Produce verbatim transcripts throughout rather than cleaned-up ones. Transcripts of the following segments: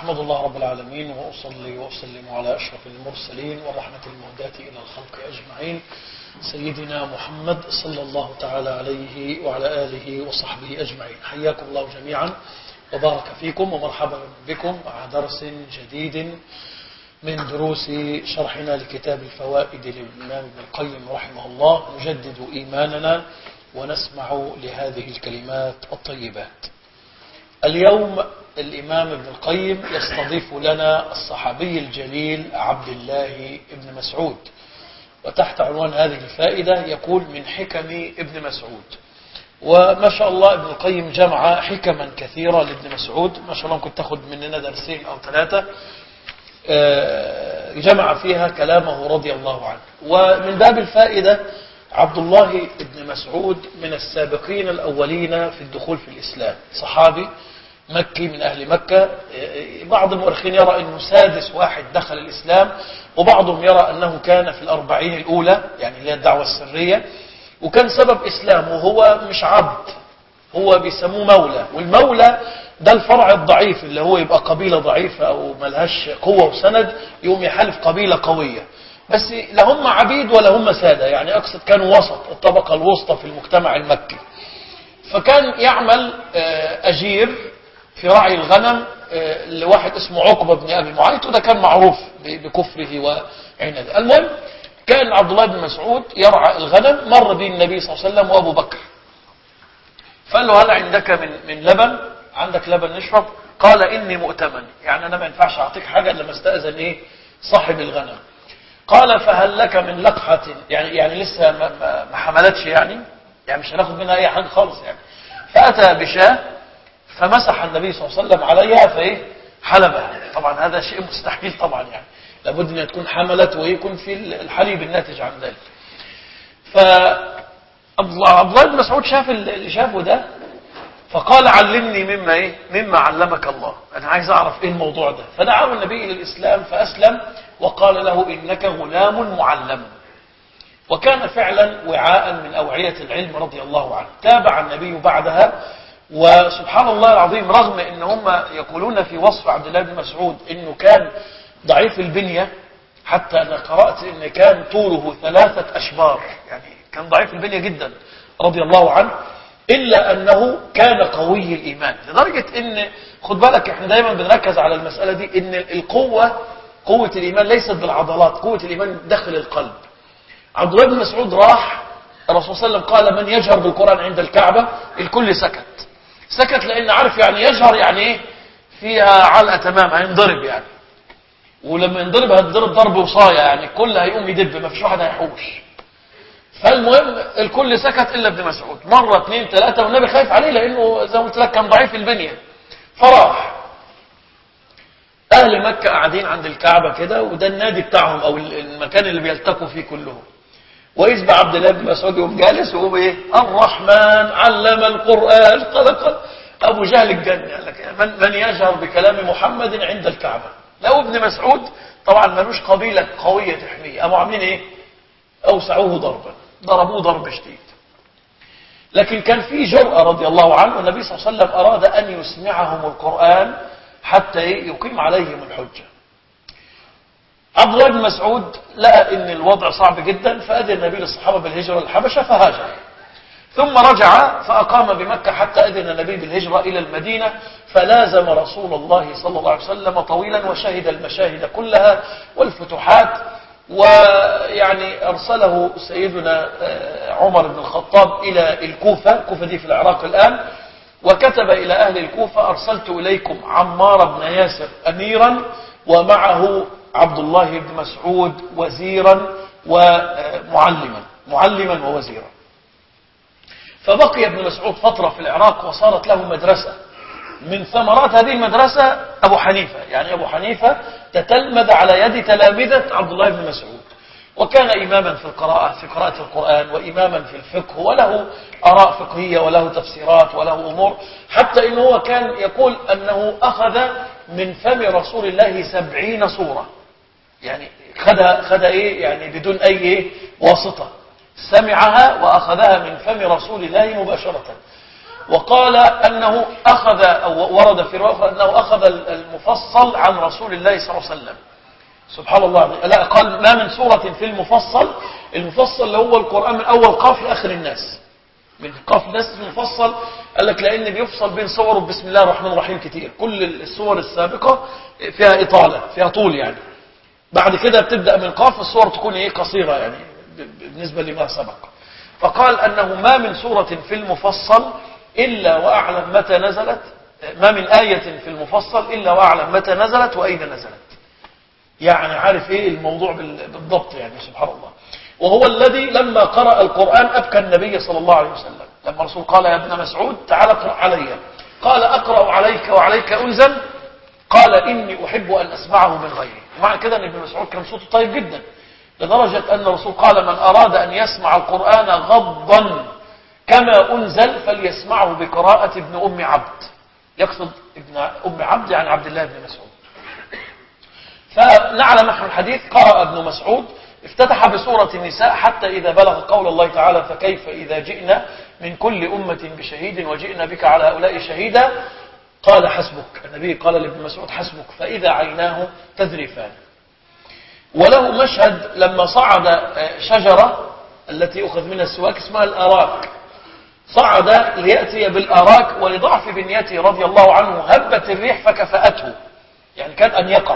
أحمد الله رب العالمين وأصلي وأسلم على أشرف المرسلين والرحمة المهداة إلى الخلق أجمعين سيدنا محمد صلى الله تعالى عليه وعلى آله وصحبه أجمعين. حياكم الله جميعا وبارك فيكم ومرحبا بكم مع درس جديد من دروس شرحنا لكتاب الفوائد للإمام ابن القيم رحمه الله. نجدد إيماننا ونسمع لهذه الكلمات الطيبات. اليوم الإمام ابن القيم يستضيف لنا الصحابي الجليل عبد الله بن مسعود، وتحت عنوان هذه الفائدة يقول من حكم ابن مسعود. وما شاء الله ابن القيم جمع حكما كثيرة لابن مسعود، ما شاء الله كنت تاخد مننا درسين أو ثلاثة جمع فيها كلامه رضي الله عنه. ومن باب الفائدة عبد الله بن مسعود من السابقين الأولين في الدخول في الإسلام، صحابي مكي من أهل مكة. بعض المؤرخين يرى أنه سادس واحد دخل الإسلام، وبعضهم يرى أنه كان في الأربعين الأولى، يعني اللي هي الدعوة السرية. وكان سبب إسلامه هو مش عبد، هو بيسموه مولى، والمولى ده الفرع الضعيف اللي هو يبقى قبيلة ضعيفة أو ملهاش قوة وسند، يوم يحالف قبيلة قوية، بس لا هم عبيد ولا هم سادة، يعني أقصد كانوا وسط، الطبقة الوسطى في المجتمع المكي. فكان يعمل أجير في رعي الغنم لواحد اسمه عقبة بن أبي معيط، وده كان معروف بكفره وعنده. المهم كان عبد الله بن مسعود يرعى الغنم، مر به النبي صلى الله عليه وسلم وأبو بكر، فقال له هل عندك من من لبن؟ عندك لبن نشرب؟ قال إني مؤتمن، يعني أنا ما ينفعش أعطيك حاجة إلا ما استأذن إيه صاحب الغنم. قال فهل لك من لقحة؟ يعني يعني لسه ما, ما, ما حملتش، يعني يعني مش هناخد منها أي حاجة خالص يعني. فأتى بشاة فمسح النبي صلى الله عليه وسلم عليها فإيه حلبها. طبعا هذا شيء مستحيل طبعا، يعني لابد أن تكون حملت ويكون في الحليب الناتج عن ذلك. فعبد الله بن مسعود شاف اللي شافه ده، فقال علمني مما إيه مما علمك الله، أنا عايز أعرف إيه الموضوع ده. فدعاه النبي إلى الإسلام فأسلم، وقال له إنك غلام معلم. وكان فعلا وعاء من أوعية العلم رضي الله عنه. تابع النبي بعدها، وسبحان الله العظيم رغم ان هم يقولون في وصف عبد الله بن مسعود انه كان ضعيف البنية، حتى انا قرأت ان كان طوله ثلاثة اشبار، يعني كان ضعيف البنية جدا رضي الله عنه، الا انه كان قوي الايمان، لدرجة ان خد بالك احنا دايما بنركز على المسألة دي، ان القوة قوة الايمان ليست بالعضلات، قوة الايمان داخل القلب. عبد الله بن مسعود راح الرسول صلى الله عليه وسلم قال من يجهر بالقرآن عند الكعبة؟ الكل سكت سكت لان عارف يعني يجهر يعني ايه فيها علقة تمام، هينضرب يعني، ولما ينضرب هتضرب ضرب وصاية، يعني الكل هيقوم يدب، ما فيش واحد هيحوش. فالمهم الكل سكت الا ابن مسعود، مرة اثنين ثلاثة، والنبي خايف عليه لانه زي ما قلت لك كان ضعيف البنية. فراح اهل مكة قاعدين عند الكعبة كده، وده النادي بتاعهم او المكان اللي بيلتقوا فيه كلهم، وإذ بعبد الله بن مسعود يوم جالس وهو ايه الرحمن علم القرآن خلق أبو جهل الجنة، قال لك من, من يجهر بكلام محمد عند الكعبة؟ لو ابن مسعود طبعا ملوش قبيلة قوية تحميه، قاموا عاملين ايه أوسعوه ضربا، ضربوه ضرب شديد. لكن كان في جرأة رضي الله عنه، والنبي صلى الله عليه وسلم أراد أن يسمعهم القرآن حتى يقيم عليهم الحجة. عبد الله بن مسعود لقى ان الوضع صعب جدا، فأذن النبي للصحابة بالهجرة للحبشة فهاجر، ثم رجع فأقام بمكة حتى أذن النبي بالهجرة إلى المدينة، فلازم رسول الله صلى الله عليه وسلم طويلا، وشهد المشاهد كلها والفتوحات. ويعني أرسله سيدنا عمر بن الخطاب إلى الكوفة، الكوفة دي في العراق الآن، وكتب إلى أهل الكوفة أرسلت إليكم عمار بن ياسر أميرا، ومعه عبد الله بن مسعود وزيرا ومعلما معلما ووزيرا. فبقي ابن مسعود فترة في العراق، وصارت له مدرسة، من ثمرات هذه المدرسة أبو حنيفة، يعني أبو حنيفة تتلمذ على يد تلامذة عبد الله بن مسعود، وكان إماما في القراءة في قراءة القرآن، وإماما في الفقه، وله آراء فقهية وله تفسيرات وله أمور، حتى إنه هو كان يقول أنه أخذ من فم رسول الله سبعين صورة، يعني خدها خدها إيه يعني بدون أي إيه واسطة، سمعها وأخذها من فم رسول الله مباشرة. وقال أنه أخذ أو ورد في رواية أنه أخذ المفصل عن رسول الله صلى الله عليه وسلم. سبحان الله. لا، قال ما من سورة في المفصل. المفصل اللي هو القرآن من أول قاف لآخر الناس، من قاف الناس المفصل. قال لك لأن بيفصل بين صور بسم الله الرحمن الرحيم كتير. كل السور السابقة فيها إطالة، فيها طول يعني. بعد كده بتبدأ من قاف السور تكون إيه قصيرة يعني بالنسبة لما سبق. فقال أنه ما من سورة في المفصل إلا وأعلم متى نزلت، ما من آية في المفصل إلا وأعلم متى نزلت وأين نزلت. يعني عارف إيه الموضوع بالضبط يعني. سبحان الله. وهو الذي لما قرأ القرآن أبكى النبي صلى الله عليه وسلم. لما الرسول قال يا ابن مسعود تعال اقرأ علي، قال أقرأ عليك وعليك أنزل، قال إني أحب أن أسمعه من غيري. معنى كده أن ابن مسعود كان صوته طيب جدا، لدرجة أن الرسول قال من أراد أن يسمع القرآن غضا كما أنزل فليسمعه بقراءة ابن أم عبد. يقصد ابن أم عبد يعني عبد الله بن مسعود. فنعلم نحن الحديث قرأ ابن مسعود افتتح بسورة النساء حتى إذا بلغ قول الله تعالى فكيف إذا جئنا من كل أمة بشهيد وجئنا بك على هؤلاء شهيدا، قال حسبك. النبي قال لابن مسعود حسبك فإذا عيناه تذرفان. وله مشهد لما صعد شجرة التي أخذ منها السواك اسمها الأراك، صعد ليأتي بالأراك ولضعف بنيته رضي الله عنه هبت الريح فكفأته، يعني كان أن يقع،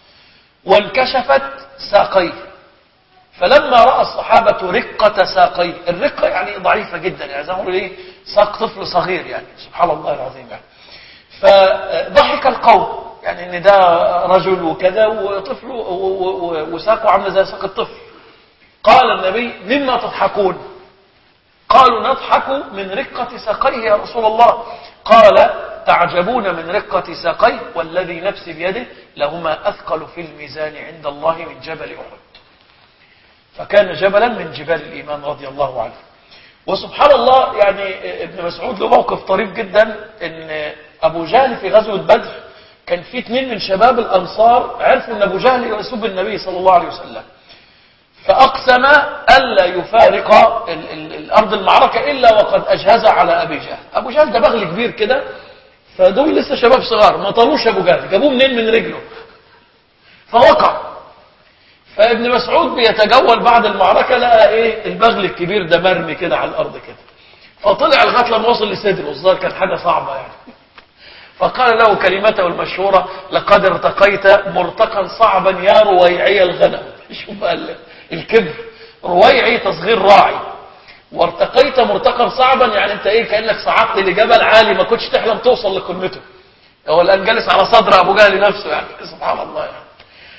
وانكشفت ساقيه. فلما رأى الصحابة رقة ساقيه، الرقة يعني ضعيفة جدا يعني زي ما نقول ايه ساق طفل صغير يعني. سبحان الله العظيم يعني. فضحك القوم يعني ان ده رجل وكذا وطفل وساقه عامله زي ساق الطفل. قال النبي مما تضحكون؟ قالوا نضحك من رقة ساقيه يا رسول الله. قال تعجبون من رقة ساقيه والذي نفسي بيده لهما أثقل في الميزان عند الله من جبل أحد. فكان جبلا من جبال الإيمان رضي الله عنه. وسبحان الله يعني ابن مسعود له موقف طريف جدا، ان أبو جهل في غزوة بدر كان في اثنين من شباب الأنصار عرفوا ان أبو جهل يسب النبي صلى الله عليه وسلم، فأقسم ألا يفارق ال ال الأرض المعركة إلا وقد أجهز على أبي جهل. أبو جهل ده بغل كبير كده، فدول لسه شباب صغار ما طالوش أبو جهل، جابوه منين؟ من رجله، فوقع. فابن مسعود بيتجول بعد المعركة لقى ايه البغل الكبير ده مرمي كده على الأرض كده، فطلع لغاية لما وصل لصدره، الظاهر كان حاجة صعبة يعني. فقال له كلمته المشهورة لقد ارتقيت مرتقا صعبا يا رويعي الغنم. شوف بقى الكبر، رويعي تصغير راعي، وارتقيت مرتقا صعبا يعني انت ايه كأنك صعدت لجبل عالي ما كنتش تحلم توصل لقمته. هو الآن جالس على صدر أبو جهل نفسه يعني. سبحان الله يعني.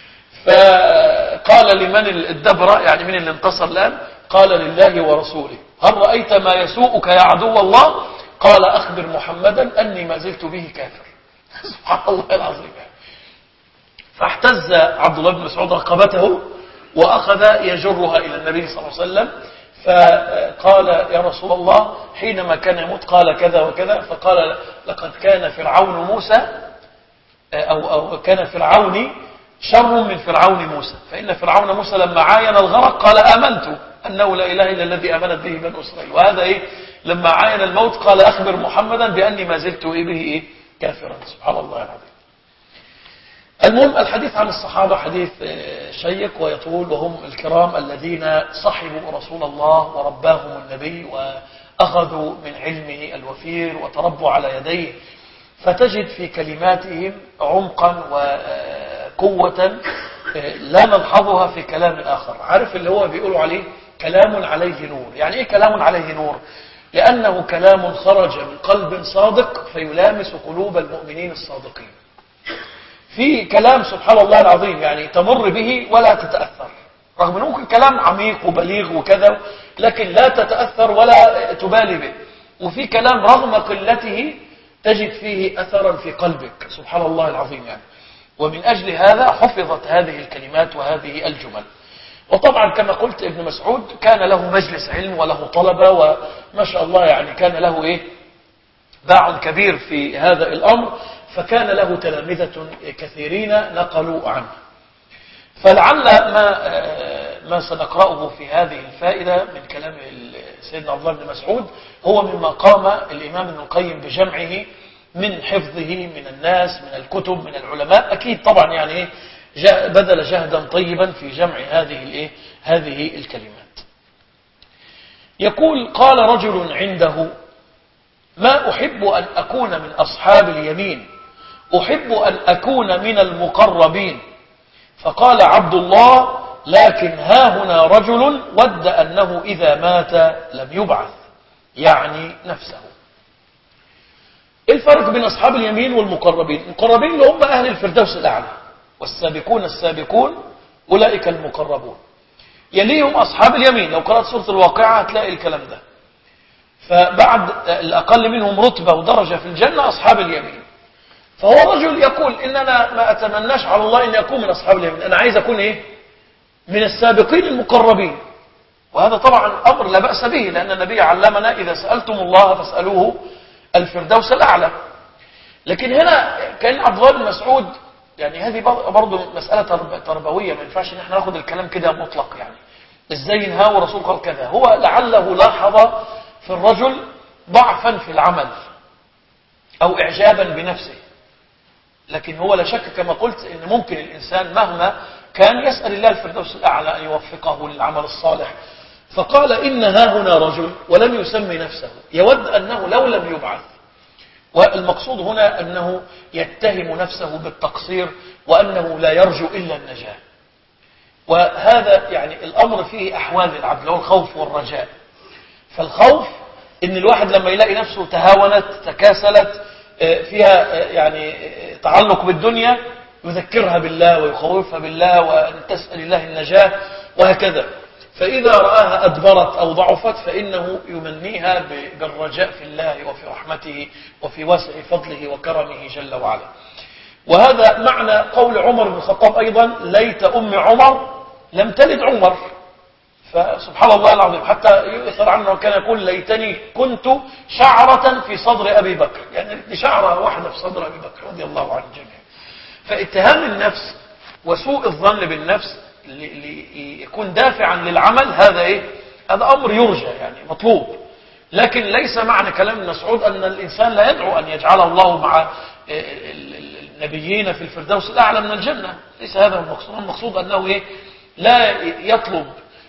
فقال لمن الدبرة يعني من اللي انتصر الآن؟ قال لله ورسوله هل رأيت ما يسوءك يا عدو الله؟ قال أخبر محمدا أني ما زلت به كافر. سبحان الله العظيم. فاحتز عبد الله بن مسعود رقبته وأخذ يجرها إلى النبي صلى الله عليه وسلم، فقال يا رسول الله حينما كان يموت قال كذا وكذا، فقال لقد كان فرعون موسى أو, أو كان فرعون شر من فرعون موسى، فإن فرعون موسى لما عاين الغرق قال آمنت أنه لا إله إلا الذي آمنت به بنو إسرائيل، وهذا إيه لما عاين الموت قال أخبر محمدا بأني ما زلت به إيه كافرا. سبحان الله العظيم. المهم الحديث عن الصحابة حديث شيق ويطول، وهم الكرام الذين صحبوا رسول الله ورباهم النبي وأخذوا من علمه الوفير وتربوا على يديه، فتجد في كلماتهم عمقا وقوة لا نلحظها في كلام آخر. عارف اللي هو بيقولوا عليه كلام عليه نور. يعني إيه كلام عليه نور؟ لأنه كلام خرج من قلب صادق فيلامس قلوب المؤمنين الصادقين. في كلام سبحان الله العظيم يعني تمر به ولا تتأثر، رغم أنه ممكن كلام عميق وبليغ وكذا، لكن لا تتأثر ولا تبالي به. وفي كلام رغم قلته تجد فيه أثرا في قلبك. سبحان الله العظيم يعني. ومن أجل هذا حفظت هذه الكلمات وهذه الجمل. وطبعا كما قلت ابن مسعود كان له مجلس علم وله طلبة وما شاء الله يعني كان له إيه باع كبير في هذا الأمر، فكان له تلامذة كثيرين نقلوا عنه. فلعل ما ما سنقرأه في هذه الفائدة من كلام سيدنا عبد الله بن مسعود هو مما قام الإمام ابن القيم بجمعه من حفظه من الناس من الكتب من العلماء. أكيد طبعا يعني إيه بذل جهدا طيبا في جمع هذه الإيه هذه الكلمات. يقول قال رجل عنده ما أحب أن أكون من أصحاب اليمين أحب أن أكون من المقربين. فقال عبد الله لكن ها هنا رجل ود أنه إذا مات لم يبعث يعني نفسه. الفرق بين أصحاب اليمين والمقربين؟ المقربين اللي هم أهل الفردوس الأعلى والسابقون السابقون أولئك المقربون. يليهم أصحاب اليمين، لو قرأت سورة الواقعة هتلاقي الكلام ده. فبعد الأقل منهم رتبة ودرجة في الجنة أصحاب اليمين. فهو رجل يقول إن أنا ما أتمناش على الله أن يكون من أصحاب اليمين، أنا عايز أكون إيه؟ من السابقين المقربين. وهذا طبعا أمر لا بأس به، لأن النبي علمنا إذا سألتم الله فاسألوه الفردوس الأعلى. لكن هنا كان عبد الله بن مسعود يعني هذه برضه مسألة تربوية، ما ينفعش ان احنا ناخد الكلام كده مطلق. يعني ازاي ينهى ورسول قال كذا؟ هو لعله لاحظ في الرجل ضعفا في العمل او اعجابا بنفسه، لكن هو لا شك كما قلت ان ممكن الانسان مهما كان يسأل الله الفردوس الاعلى ان يوفقه للعمل الصالح. فقال ان ها هنا رجل ولم يسمي نفسه يود انه لو لم يبعث. والمقصود هنا أنه يتهم نفسه بالتقصير وأنه لا يرجو إلا النجاة. وهذا يعني الأمر فيه أحوال العبد له الخوف والرجاء. فالخوف إن الواحد لما يلاقي نفسه تهاونت تكاسلت فيها يعني تعلق بالدنيا يذكرها بالله ويخوفها بالله وأن تسأل الله النجاة وهكذا. فإذا رآها أدبرت أو ضعفت فإنه يمنيها بالرجاء في الله وفي رحمته وفي واسع فضله وكرمه جل وعلا. وهذا معنى قول عمر بن الخطاب أيضا ليت أم عمر لم تلد عمر. فسبحان الله العظيم حتى يؤثر عنه كان يقول ليتني كنت شعرة في صدر أبي بكر، يعني شعرة واحدة في صدر أبي بكر رضي الله عنه جميعا. فاتهام النفس وسوء الظن بالنفس ليكون دافعا للعمل هذا ايه؟ هذا امر يرجى يعني مطلوب. لكن ليس معنى كلام مسعود ان الانسان لا يدعو ان يجعل الله مع النبيين في الفردوس الاعلى من الجنه، ليس هذا المقصود. المقصود انه ايه؟ لا يطلب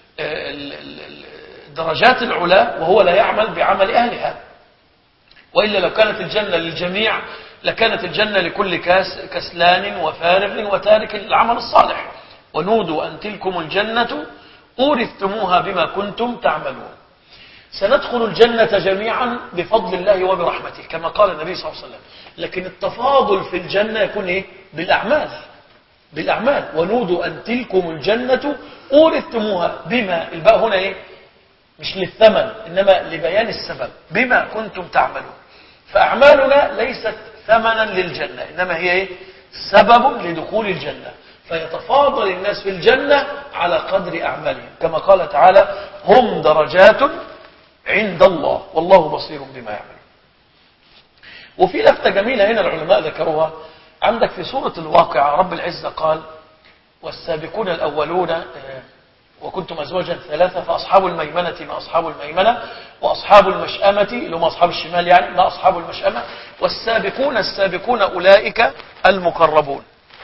درجات العلا وهو لا يعمل بعمل اهلها. والا لو كانت الجنه للجميع لكانت الجنه لكل كاس كسلان وفارغ وتارك العمل الصالح. ونودوا أن تلكم الجنة أورثتموها بما كنتم تعملون. سندخل الجنة جميعا بفضل الله وبرحمته كما قال النبي صلى الله عليه وسلم. لكن التفاضل في الجنة يكون إيه؟ بالأعمال. بالأعمال. ونودوا أن تلكم الجنة أورثتموها بما، الباء هنا إيه؟ مش للثمن إنما لبيان السبب، بما كنتم تعملون. فأعمالنا ليست ثمنا للجنة إنما هي إيه؟ سبب لدخول الجنة. فيتفاضل الناس في الجنة على قدر أعمالهم كما قال تعالى هم درجات عند الله والله بصير بما يعملون. وفي لفتة جميلة هنا العلماء ذكروها عندك في سورة الواقعة. رب العزة قال والسابقون الأولون وكنتم أزواجا ثلاثة فأصحاب الميمنة ما أصحاب الميمنة وأصحاب المشأمة اللي هم أصحاب الشمال يعني ما أصحاب المشأمة والسابقون السابقون أولئك المقربون.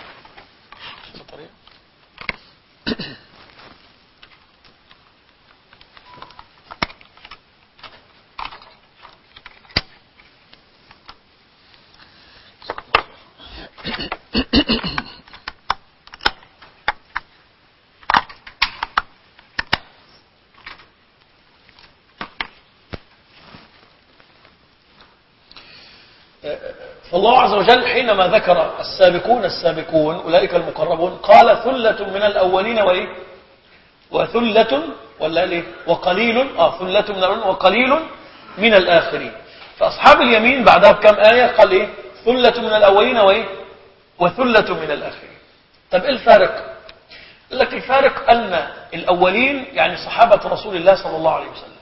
فالله عز وجل حينما ذكر السابقون السابقون أولئك المقربون قال ثلة من الأولين وإيه؟ وثلة ولا ليه؟ وقليل آه ثلة من الأولين وقليل من الآخرين. فأصحاب اليمين بعدها بكم آية قال إيه؟ ثلة من الأولين وإيه؟ وثلة من الآخرين. طب إيه الفارق؟ قال لك الفارق أن الأولين يعني صحابة رسول الله صلى الله عليه وسلم.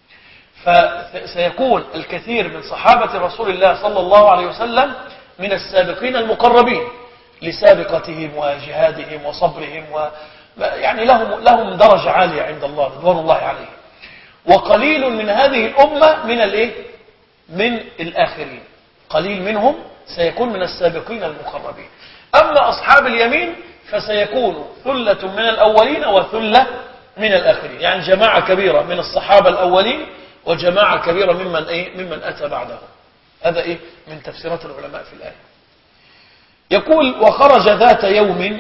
فسيكون الكثير من صحابة رسول الله صلى الله عليه وسلم من السابقين المقربين لسابقتهم وجهادهم وصبرهم يعني لهم لهم درجة عالية عند الله رضوان الله عليهم. وقليل من هذه الأمة من الايه من الآخرين، قليل منهم سيكون من السابقين المقربين. أما أصحاب اليمين فسيكون ثلة من الأولين وثلة من الآخرين، يعني جماعة كبيرة من الصحابة الأولين وجماعة كبيرة ممن إيه ممن أتى بعدهم. هذا إيه من تفسيرات العلماء في الآية. يقول وخرج ذات يوم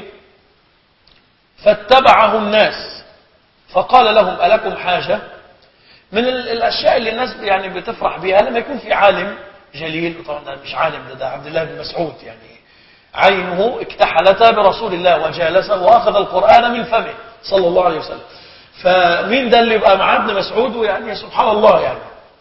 فاتبعه الناس فقال لهم ألكم حاجة؟ من الأشياء اللي الناس يعني بتفرح بها لما يكون في عالم جليل، وطبعا ده مش عالم، ده, ده عبد الله بن مسعود، يعني عينه اكتحلت برسول الله وجالسه وأخذ القرآن من فمه صلى الله عليه وسلم. فمين ده اللي يبقى مع ابن مسعود؟ يعني سبحان الله، يعني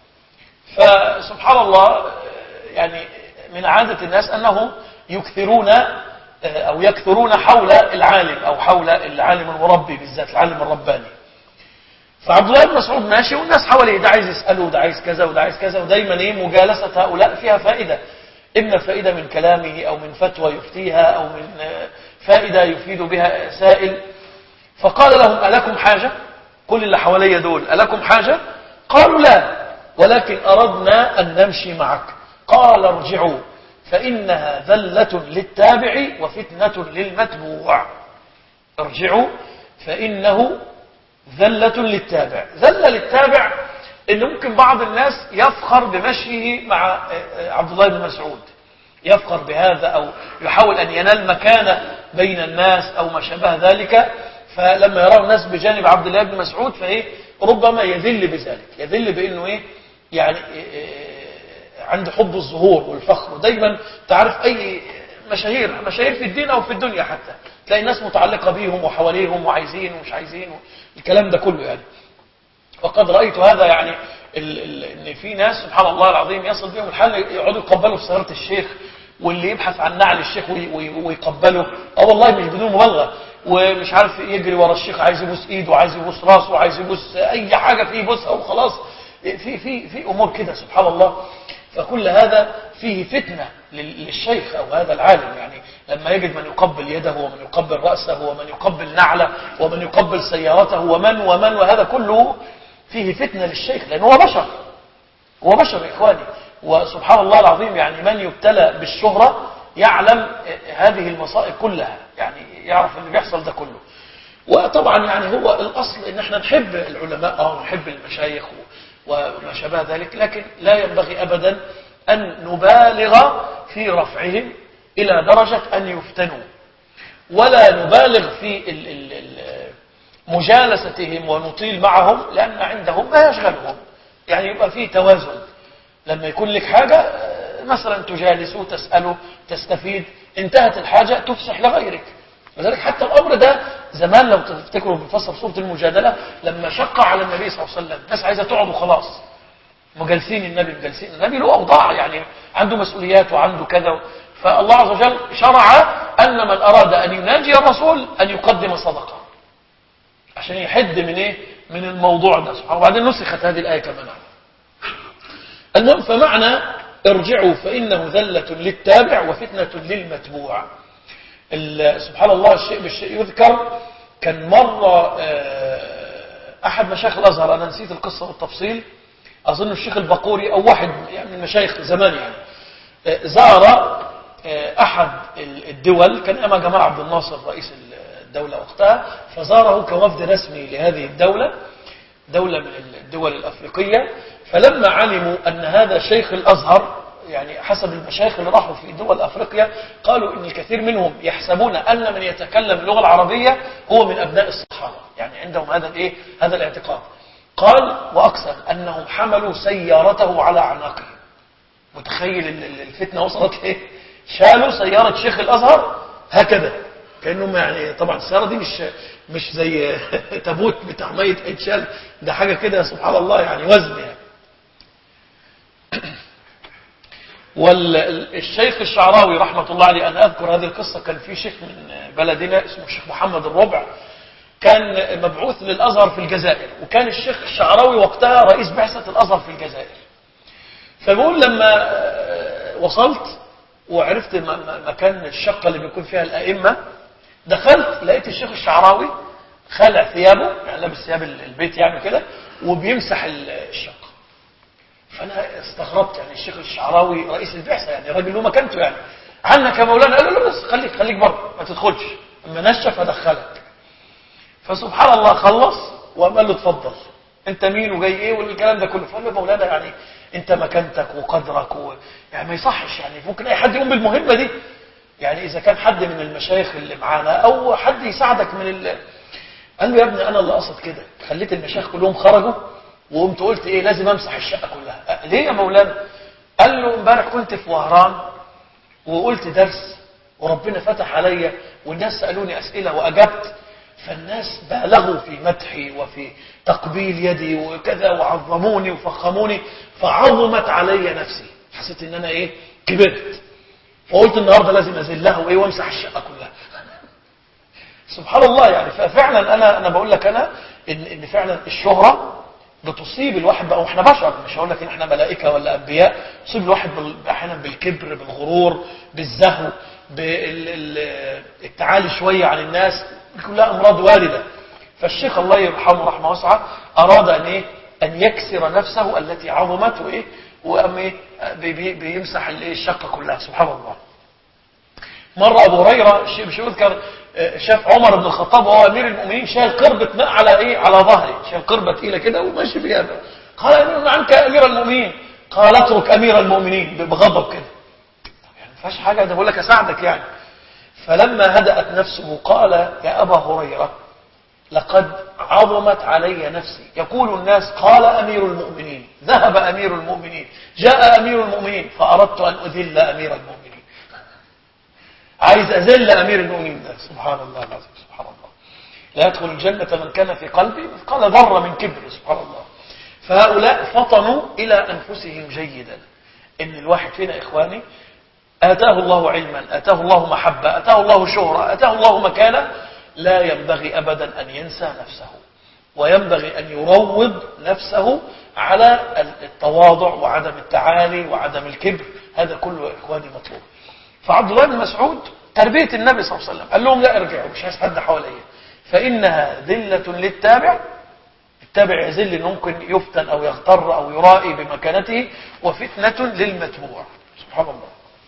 فسبحان الله يعني من عادة الناس أنهم يكثرون أو يكثرون حول العالم أو حول العالم المربي، بالذات العالم الرباني. فعبد الله بن مسعود ماشي والناس حواليه، ده عايز يسأله وده عايز كذا وده عايز كذا، ودايما ايه مجالسة هؤلاء فيها فائدة، إما فائدة من كلامه أو من فتوى يفتيها أو من فائدة يفيد بها سائل. فقال لهم ألكم حاجة؟ كل اللي حواليه دول ألكم حاجة؟ قالوا لا، ولكن أردنا أن نمشي معك. قال ارجعوا فإنها ذلة للتابع وفتنة للمتبوع. ارجعوا فإنه ذلة للتابع. ذلة للتابع إن ممكن بعض الناس يفخر بمشيه مع عبد الله بن مسعود، يفخر بهذا أو يحاول أن ينال مكانة بين الناس أو ما شابه ذلك، فلما يرى الناس بجانب عبد الله بن مسعود فإيه ربما يذل بذلك، يذل بأنه إيه يعني عنده حب الظهور والفخر. ودايما تعرف أي مشاهير مشاهير في الدين أو في الدنيا حتى تلاقي الناس متعلقة بيهم وحواليهم وعايزين ومش عايزين الكلام ده كله يعني. وقد رأيت هذا يعني ال ال ان في ناس سبحان الله العظيم يصل بهم الحال يقعدوا يقبلوا في سيارة الشيخ، واللي يبحث عن نعل الشيخ ويقبله، اه والله مش بدون مبالغة، ومش عارف يجري ورا الشيخ عايز يبوس ايده وعايز يبوس راسه وعايز يبوس اي حاجة فيه يبوسها وخلاص. في في في امور كده سبحان الله. فكل هذا فيه فتنة للشيخ أو هذا العالم، يعني لما يجد من يقبل يده ومن يقبل رأسه ومن يقبل نعله ومن يقبل سيارته ومن ومن وهذا كله فيه فتنة للشيخ، لأنه هو بشر، هو بشر إخواني. وسبحان الله العظيم يعني من يبتلى بالشهرة يعلم هذه المصائب كلها، يعني يعرف اللي بيحصل ده كله. وطبعا يعني هو الأصل إن احنا نحب العلماء أو نحب المشايخ وما شابه ذلك، لكن لا ينبغي أبدا أن نبالغ في رفعهم إلى درجة أن يفتنوا، ولا نبالغ في ال ال ال مجالستهم ونطيل معهم، لأن عندهم ما يشغلهم. يعني يبقى فيه توازن، لما يكون لك حاجة مثلا تجالسه تسأله تستفيد، انتهت الحاجة تفسح لغيرك. لذلك حتى الأمر ده زمان لو تفتكروا بنفسر سورة المجادلة لما شق على النبي صلى الله عليه وسلم، الناس عايزة تقعد وخلاص، مجالسين النبي مجالسين النبي له أوضاع، يعني عنده مسؤوليات وعنده كذا. فالله عز وجل شرع أن من أراد أن يناجي الرسول أن يقدم صدقة عشان يحد من إيه من الموضوع ده سبحانه. وبعدين نسخت هذه الآية كمان. المهم فمعنى ارجعوا فإنه ذلة للتابع وفتنة للمتبوع. سبحان الله الشيء بالشيء يذكر. كان مرة أحد مشايخ الأزهر، أنا نسيت القصة والتفصيل، أظن الشيخ البقوري أو واحد يعني من مشايخ زمان يعني، زار أحد الدول، كان أما جمال عبد الناصر رئيس الدولة وقتها، فزاره كوفد رسمي لهذه الدولة، دولة من الدول الأفريقية. فلما علموا أن هذا شيخ الأزهر، يعني حسب المشايخ اللي راحوا في دول أفريقيا قالوا إن الكثير منهم يحسبون أن من يتكلم اللغة العربية هو من أبناء الصحابة، يعني عندهم هذا الإيه هذا الاعتقاد. قال وأقسم أنهم حملوا سيارته على أعناقهم. متخيل الفتنة وصلت إيه؟ شالوا سيارة شيخ الأزهر هكذا كأنهم، يعني طبعا السيارة دي مش مش زي تابوت بتاع ميت هيتشال، ده حاجة كده سبحان الله يعني وزن يعني. والشيخ الشعراوي رحمة الله عليه، أنا أذكر هذه القصة، كان في شيخ من بلدنا اسمه الشيخ محمد الربع، كان مبعوث للأزهر في الجزائر، وكان الشيخ الشعراوي وقتها رئيس بعثة الأزهر في الجزائر. فبقول لما وصلت وعرفت مكان الشقة اللي بيكون فيها الأئمة، دخلت لقيت الشيخ الشعراوي خلع ثيابه، يعني لابس ثياب البيت يعني كده، وبيمسح الشقة. فأنا استغربت، يعني الشيخ الشعراوي رئيس البعثة، يعني راجل له مكانته، يعني عنك يا مولانا. قال له لا بس خليك خليك بره ما تدخلش، اما نشف هدخلك. فسبحان الله خلص وقال له اتفضل، انت مين وجاي ايه والكلام ده كله. فقال له مولانا يعني انت مكانتك وقدرك و... يعني ما يصحش، يعني ممكن اي حد يقوم بالمهمة دي، يعني اذا كان حد من المشايخ اللي معانا او حد يساعدك من ال... قال له يا ابني انا اللي قصد كده، خليت المشايخ كلهم خرجوا وقمت قلت ايه لازم امسح الشقة كلها. ليه يا مولانا؟ قال له امبارح كنت في وهران وقلت درس وربنا فتح عليا والناس سألوني اسئلة واجبت، فالناس بالغوا في مدحي وفي تقبيل يدي وكذا وعظموني وفخموني، فعظمت علي نفسي، حسيت ان انا ايه كبرت، فقلت النهاردة لازم ازلها وايه وامسح الشقة كلها. سبحان الله. يعني ففعلا انا انا بقول لك انا ان ان فعلا الشهرة بتصيب الواحد بقى، واحنا بشر، مش هقول لك ان احنا ملائكة ولا انبياء، تصيب الواحد احيانا بالكبر، بالغرور، بالزهو، بالتعالي شوية عن الناس، كلها امراض واردة. فالشيخ الله يرحمه رحمه واسعة اراد ان ايه ان يكسر نفسه التي عظمت وايه وام ايه بيمسح الشقة كلها. سبحان الله. مرة ابو هريرة الشيخ مش يذكر شاف عمر بن الخطاب وهو امير المؤمنين شايل قربة ماء على ايه على ظهره، شايل قربة تقيلة كده وماشي بيها. قال امير عنك امير المؤمنين، قال اترك امير المؤمنين بغضب كده. يعني ما فيهاش حاجة، ده بقول لك اساعدك يعني. فلما هدأت نفسه قال يا ابا هريرة لقد عظمت علي نفسي، يقول الناس قال امير المؤمنين، ذهب امير المؤمنين، جاء امير المؤمنين، فاردت ان اذل امير المؤمنين. عايز أذل أمير المؤمنين ده. سبحان الله العظيم. سبحان الله. لا يدخل الجنة من كان في قلبي مثقال ذرة من كبر. سبحان الله. فهؤلاء فطنوا إلى أنفسهم جيدا. إن الواحد فينا إخواني آتاه الله علما، آتاه الله محبة، آتاه الله شهرة، آتاه الله مكانة، لا ينبغي أبدا أن ينسى نفسه، وينبغي أن يروض نفسه على التواضع وعدم التعالي وعدم الكبر. هذا كله إخواني مطلوب. فعبد الله بن مسعود تربية النبي صلى الله عليه وسلم قال لهم لا ارجعوا، مش عايز حد حواليا، فإنها ذلة للتابع، التابع يذل انه ممكن يفتن أو يغتر أو يرائي بمكانته، وفتنة للمتبوع. سبحان الله.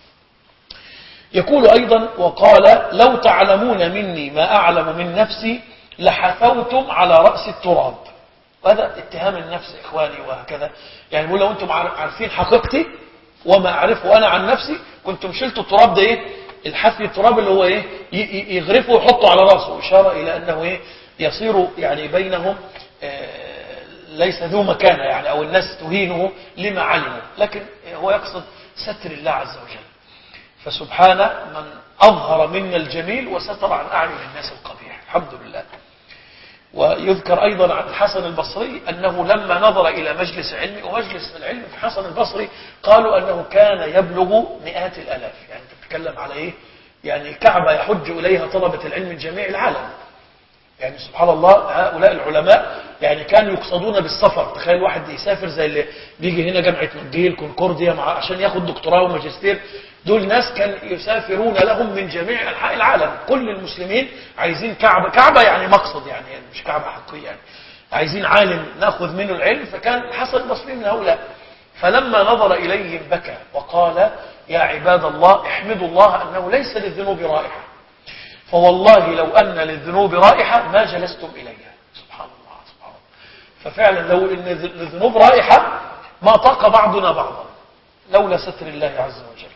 يقول أيضا وقال لو تعلمون مني ما أعلم من نفسي لحثوتم على رأس التراب. وهذا اتهام النفس إخواني وهكذا، يعني بقول لو أنتم عارفين حقيقتي وما أعرفه أنا عن نفسي كنتم شلتوا التراب ده إيه الحثي، التراب اللي هو إيه يغرفه ويحطه على رأسه، إشارة إلى أنه إيه يصير يعني بينهم ليس ذو مكانة، يعني أو الناس تهينه لما علموا، لكن هو يقصد ستر الله عز وجل. فسبحان من أظهر منا الجميل وستر عن أعين الناس القبيح. الحمد لله. ويذكر أيضا عن الحسن البصري أنه لما نظر إلى مجلس علم، ومجلس العلم في الحسن البصري قالوا أنه كان يبلغ مئات الألاف، يعني تتكلم على إيه يعني كعبة يحج إليها طلبة العلم من جميع العالم. يعني سبحان الله هؤلاء العلماء يعني كانوا يقصدون بالسفر. تخيل واحد يسافر زي اللي بيجي هنا جامعة ماجيل كونكورديا مع عشان ياخد دكتوراه وماجستير، دول ناس كان يسافرون لهم من جميع أنحاء العالم. كل المسلمين عايزين كعبة، كعبة يعني مقصد، يعني مش كعبة حقيقية، يعني عايزين عالم ناخذ منه العلم. فكان الحسن البصري من هؤلاء. فلما نظر إليهم بكى وقال يا عباد الله احمدوا الله أنه ليس للذنوب رائحة، فوالله لو أن للذنوب رائحة ما جلستم إليها. سبحان الله. سبحان الله. ففعلا لو أن للذنوب رائحة ما طاق بعضنا بعضا لولا ستر الله عز وجل.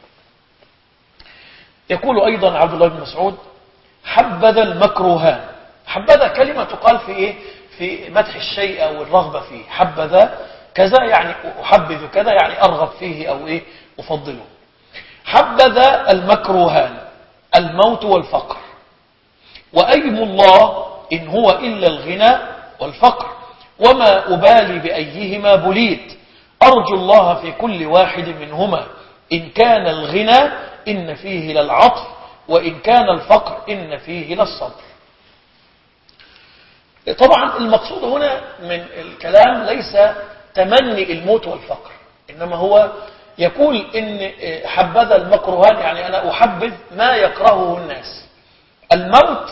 يقول أيضا عبد الله بن مسعود حبذا المكروهان. حبذا كلمة تقال في إيه؟ في مدح الشيء أو الرغبة فيه. حبذا كذا يعني أحبذ كذا يعني أرغب فيه أو إيه أفضله. حبذا المكروهان الموت والفقر، وأيم الله إن هو إلا الغنى والفقر، وما أبالي بأيهما بليت، أرجو الله في كل واحد منهما، إن كان الغنى إن فيه للعطف، وإن كان الفقر إن فيه للصبر. طبعا المقصود هنا من الكلام ليس تمني الموت والفقر، إنما هو يقول إن حبذا المكروهان يعني أنا أحبذ ما يكرهه الناس. الموت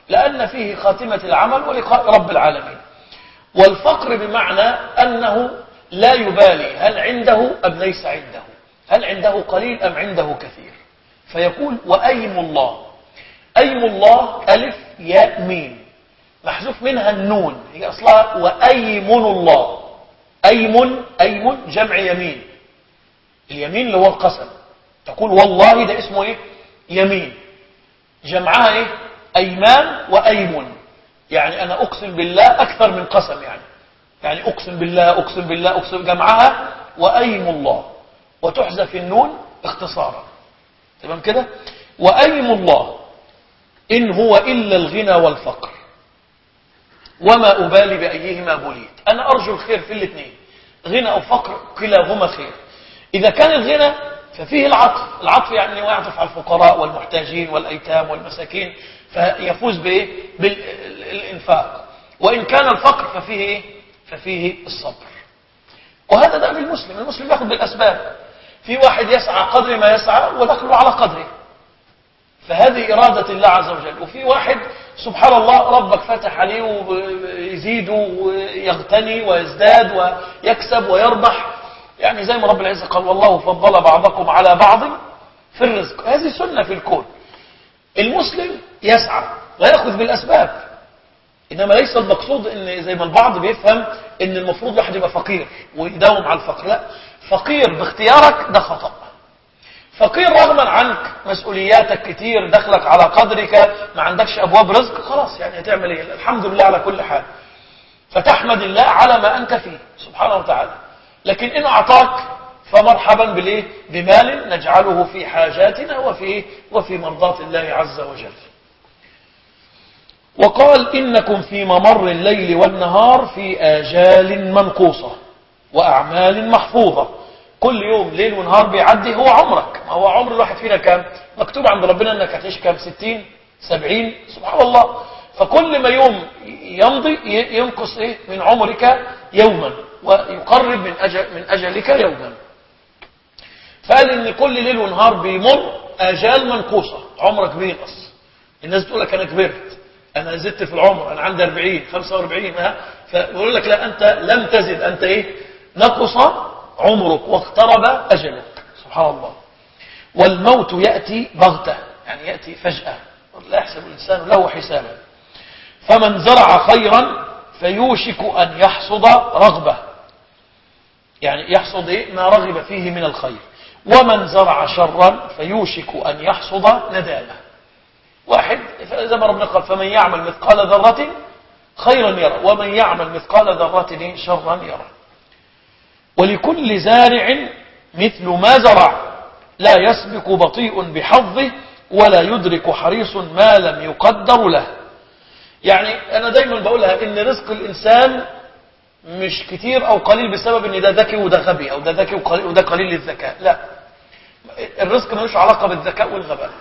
لأن فيه خاتمة العمل ولقاء رب العالمين. والفقر بمعنى أنه لا يبالي هل عنده أم ليس عنده، هل عنده قليل أم عنده كثير. فيقول وأيم الله. أيم الله ألف ياء ميم محذوف منها النون، هي أصلها وأيمن الله. أيمن أيمن جمع يمين، اليمين اللي هو القسم، تقول والله ده اسمه إيه؟ يمين. جمعها إيه؟ أيمان وأيمن، يعني أنا أقسم بالله أكثر من قسم، يعني يعني أقسم بالله أقسم بالله أقسم، جمعها وأيم الله، وتحذف النون اختصارا. تمام كده؟ وأيم الله إن هو إلا الغنى والفقر وما أبالي بأيهما بليت. أنا أرجو الخير في الاثنين، غنى أو فقر كلاهما خير. إذا كان الغنى ففيه العطف، العطف يعني يعطف على الفقراء والمحتاجين والأيتام والمساكين، فيفوز بإيه؟ بالإنفاق. وإن كان الفقر ففيه إيه؟ ففيه الصبر. وهذا ده للمسلم، المسلم يأخذ بالأسباب. في واحد يسعى قدر ما يسعى ودخله على قدره، فهذه إرادة الله عز وجل. وفي واحد سبحان الله ربك فتح عليه ويزيد ويغتني ويزداد ويكسب ويربح، يعني زي ما رب العزة قال والله فضل بعضكم على بعض في الرزق. هذه سنة في الكون. المسلم يسعى ويأخذ بالأسباب، إنما ليس المقصود إن زي ما البعض بيفهم إن المفروض واحد يبقى فقير ويداوم على الفقر. لا، فقير باختيارك ده خطأ. فقير رغما عنك، مسؤولياتك كتير، دخلك على قدرك، ما عندكش أبواب رزق، خلاص يعني هتعمل إيه؟ الحمد لله على كل حال، فتحمد الله على ما أنت فيه سبحانه وتعالى. لكن إن أعطاك فمرحبا بالإيه؟ بمال نجعله في حاجاتنا وفي وفي مرضات الله عز وجل. وقال إنكم في ممر الليل والنهار في آجال منقوصة وأعمال محفوظة. كل يوم ليل ونهار بيعدي هو عمرك. هو عمر الواحد فينا كام؟ مكتوب عند ربنا انك هتعيش كام؟ ستين سبعين سبحان الله. فكل ما يوم يمضي ينقص ايه من عمرك يوما ويقرب من أجل من أجلك يوما. فقال ان كل ليل ونهار بيمر آجال منقوصة، عمرك بينقص. الناس تقول لك انا كبرت، انا زدت في العمر، انا عندي أربعين خمسة وأربعين، ها، فيقول لك لا انت لم تزد، انت ايه؟ نقص عمرك واقترب أجلك. سبحان الله. والموت يأتي بغتة، يعني يأتي فجأة، لا يحسب الإنسان له حسابا. فمن زرع خيرا فيوشك أن يحصد رغبة، يعني يحصد إيه؟ ما رغب فيه من الخير. ومن زرع شرا فيوشك أن يحصد ندامة. واحد زي ما ربنا قال فمن يعمل مثقال ذرة خيرا يرى ومن يعمل مثقال ذرة شرا يرى. ولكل زارع مثل ما زرع لا يسبق بطيء بحظه ولا يدرك حريص ما لم يقدر له. يعني أنا دايما بقولها إن رزق الإنسان مش كتير أو قليل بسبب إن ده ذكي وده غبي، أو ده ذكي وده قليل الذكاء. لا، الرزق ملوش علاقة بالذكاء والغباء.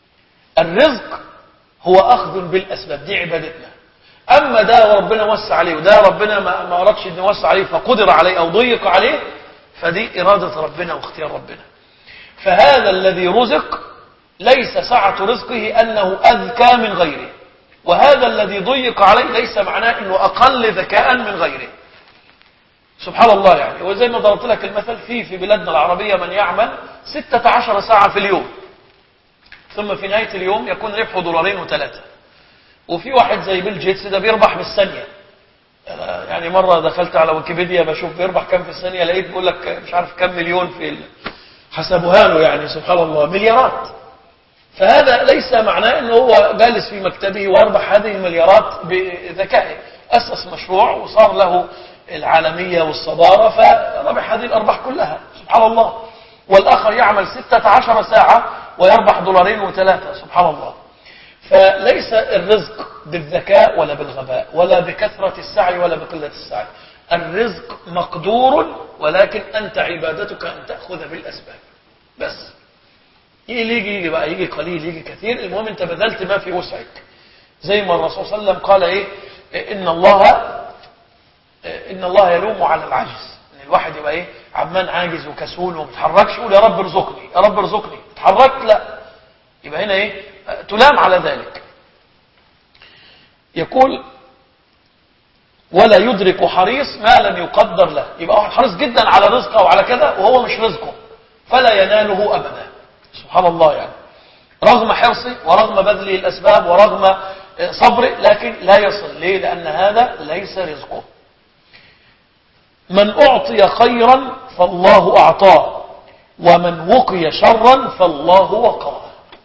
الرزق هو أخذ بالأسباب، دي عبادتنا. أما ده ربنا وسع عليه وده ربنا ما أردش أن يوسع عليه فقدر عليه أو ضيق عليه، فدي إرادة ربنا واختيار ربنا. فهذا الذي رزق ليس سعة رزقه أنه أذكى من غيره، وهذا الذي ضيق عليه ليس معناه أنه أقل ذكاء من غيره. سبحان الله. يعني وزي ما ضربت لك المثل، في في بلادنا العربية من يعمل ستة عشر ساعة في اليوم، ثم في نهاية اليوم يكون ربحه دولارين وثلاثة. وفي واحد زي بيل جيتس ده بيربح بالثانية. يعني مرة دخلت على ويكيبيديا بشوف بيربح كم في الثانية، لقيت بيقول لك مش عارف كم مليون في ال... حسبوها له، يعني سبحان الله مليارات. فهذا ليس معناه انه هو جالس في مكتبه ويربح هذه المليارات بذكائه، أسس مشروع وصار له العالمية والصدارة فربح هذه الأرباح كلها. سبحان الله. والآخر يعمل ستة عشر ساعة ويربح دولارين وثلاثة. سبحان الله. فليس الرزق بالذكاء ولا بالغباء ولا بكثرة السعي ولا بقلة السعي. الرزق مقدور، ولكن أنت عبادتك أن تأخذ بالأسباب بس. يجي يجي يجي بقى، يجي قليل يجي كثير، المهم أنت بذلت ما في وسعك. زي ما الرسول صلى الله عليه وسلم قال إيه؟ إن الله إن الله يلوم على العجز. إن الواحد يبقى إيه؟ عمان عاجز وكسول وما بيتحركش، يقول يا رب ارزقني يا رب ارزقني، اتحركت لا، يبقى هنا إيه؟ تلام على ذلك. يقول ولا يدرك حريص ما لم يقدر له. يبقى هو حريص جدا على رزقه وعلى كذا وهو مش رزقه، فلا يناله أبدا. سبحان الله، يعني رغم حرصه ورغم بذله الأسباب ورغم صبره، لكن لا يصل. ليه؟ لأن هذا ليس رزقه. من أعطي خيرا فالله أعطاه، ومن وقي شرا فالله وقاه.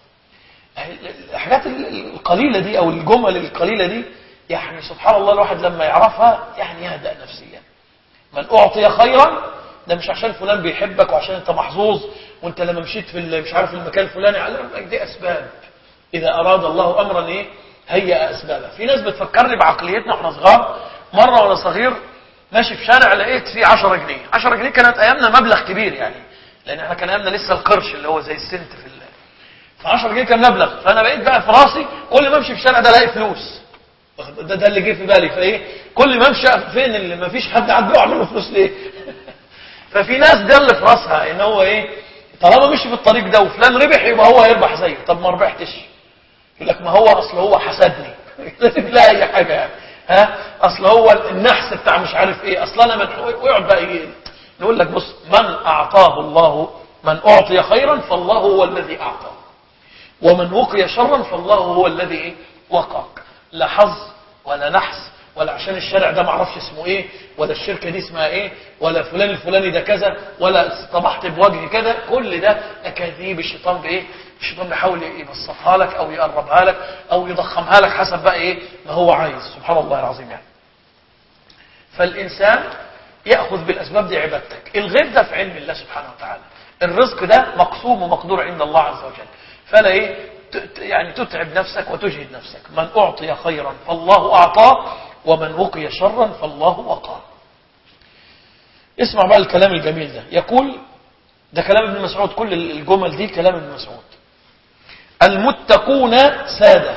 الحاجات القليلة دي أو الجمل القليلة دي يعني سبحان الله الواحد لما يعرفها يعني يهدأ نفسيا. من أعطي خيرا ده مش عشان فلان بيحبك وعشان انت محظوظ وانت لما مشيت في مش عارف المكان الفلاني، على دي أسباب. إذا أراد الله أمرا إيه هيئ أسبابه. في ناس بتفكرني بعقليتنا واحنا صغار. مرة وانا صغير ماشي في شارع لقيت فيه عشرة جنيه. عشرة جنيه كانت أيامنا مبلغ كبير يعني، لأن احنا كان أيامنا لسه القرش اللي هو زي السنت في الله. فعشرة جنيه كان مبلغ. فأنا بقيت بقى في راسي كل ما امشي في الشارع ده الاقي فلوس. ده, ده اللي جه في بالي. فايه كل ما امشي فين اللي ما فيش حد قاعد بيقع منه فلوس ليه؟ ففي ناس ده اللي في راسها ان هو ايه طالما مشي في الطريق ده وفلان ربح يبقى هو هيربح زيه. طب ما ربحتش، يقول لك ما هو اصل هو حسدني. لازم لا اي حاجه يعني. ها اصل هو النحس بتاع مش عارف ايه، اصل انا من ويقعد بقى ايه. نقول لك بص، من اعطاه الله، من اعطي خيرا فالله هو الذي اعطاه، ومن وقي شرا فالله هو الذي ايه وقاك. لا حظ ولا نحس ولا عشان الشارع ده معرفش اسمه ايه ولا الشركة دي اسمها ايه ولا فلان الفلاني ده كذا ولا اصطبحت بوجه كذا. كل ده اكاذيب الشيطان بايه. الشيطان بيحاول يبسطها لك او يقربها لك او يضخمها لك حسب بقى ايه ما هو عايز. سبحان الله العظيم يعني. فالانسان ياخذ بالاسباب دي عبادتك. الغيب ده في علم الله سبحانه وتعالى. الرزق ده مقسوم ومقدور عند الله عز وجل. فلا ايه يعني تتعب نفسك وتجهد نفسك. من أعطي خيرا فالله أعطاه، ومن وقي شرا فالله وقاه. اسمع بقى الكلام الجميل ده. يقول ده كلام ابن مسعود، كل الجمل دي كلام ابن مسعود. المتقون سادة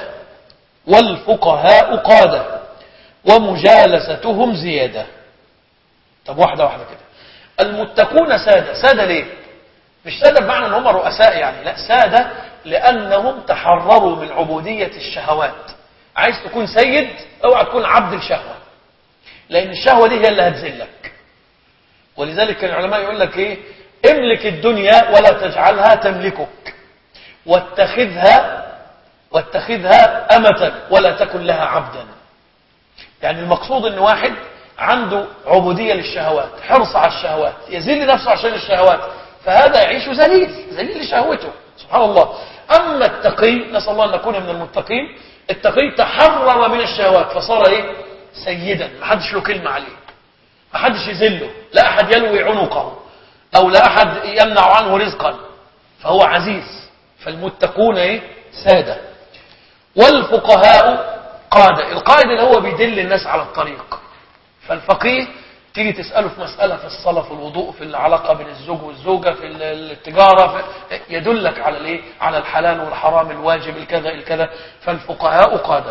والفقهاء قادة ومجالستهم زيادة. طب واحدة واحدة كده. المتقون سادة. سادة ليه؟ مش سادة بمعنى ان هم رؤساء يعني، لا، سادة لأنهم تحرروا من عبودية الشهوات. عايز تكون سيد اوعى تكون عبد الشهوة، لأن الشهوة دي هي اللي هتذلك. ولذلك كان العلماء يقول لك ايه املك الدنيا ولا تجعلها تملكك، واتخذها واتخذها أمة ولا تكن لها عبدا. يعني المقصود ان واحد عنده عبودية للشهوات، حرص على الشهوات، يذل نفسه عشان الشهوات، فهذا يعيش ذليل ذليل لشهوته. سبحان الله. أما التقي، نسأل الله أن نكون من المتقين، التقي تحرر من الشهوات فصار إيه سيدا، ما حدش له كلمة عليه، ما حدش يذله، لا أحد يلوي عنقه أو لا أحد يمنع عنه رزقا، فهو عزيز. فالمتقون إيه سادة. والفقهاء قادة. القائد اللي هو بيدل الناس على الطريق. فالفقيه تيجي تسأله في مسألة في الصلاة، في الوضوء، في العلاقة بين الزوج والزوجة، في التجارة، في يدلك على الايه على الحلال والحرام، الواجب الكذا الكذا. فالفقهاء قادة.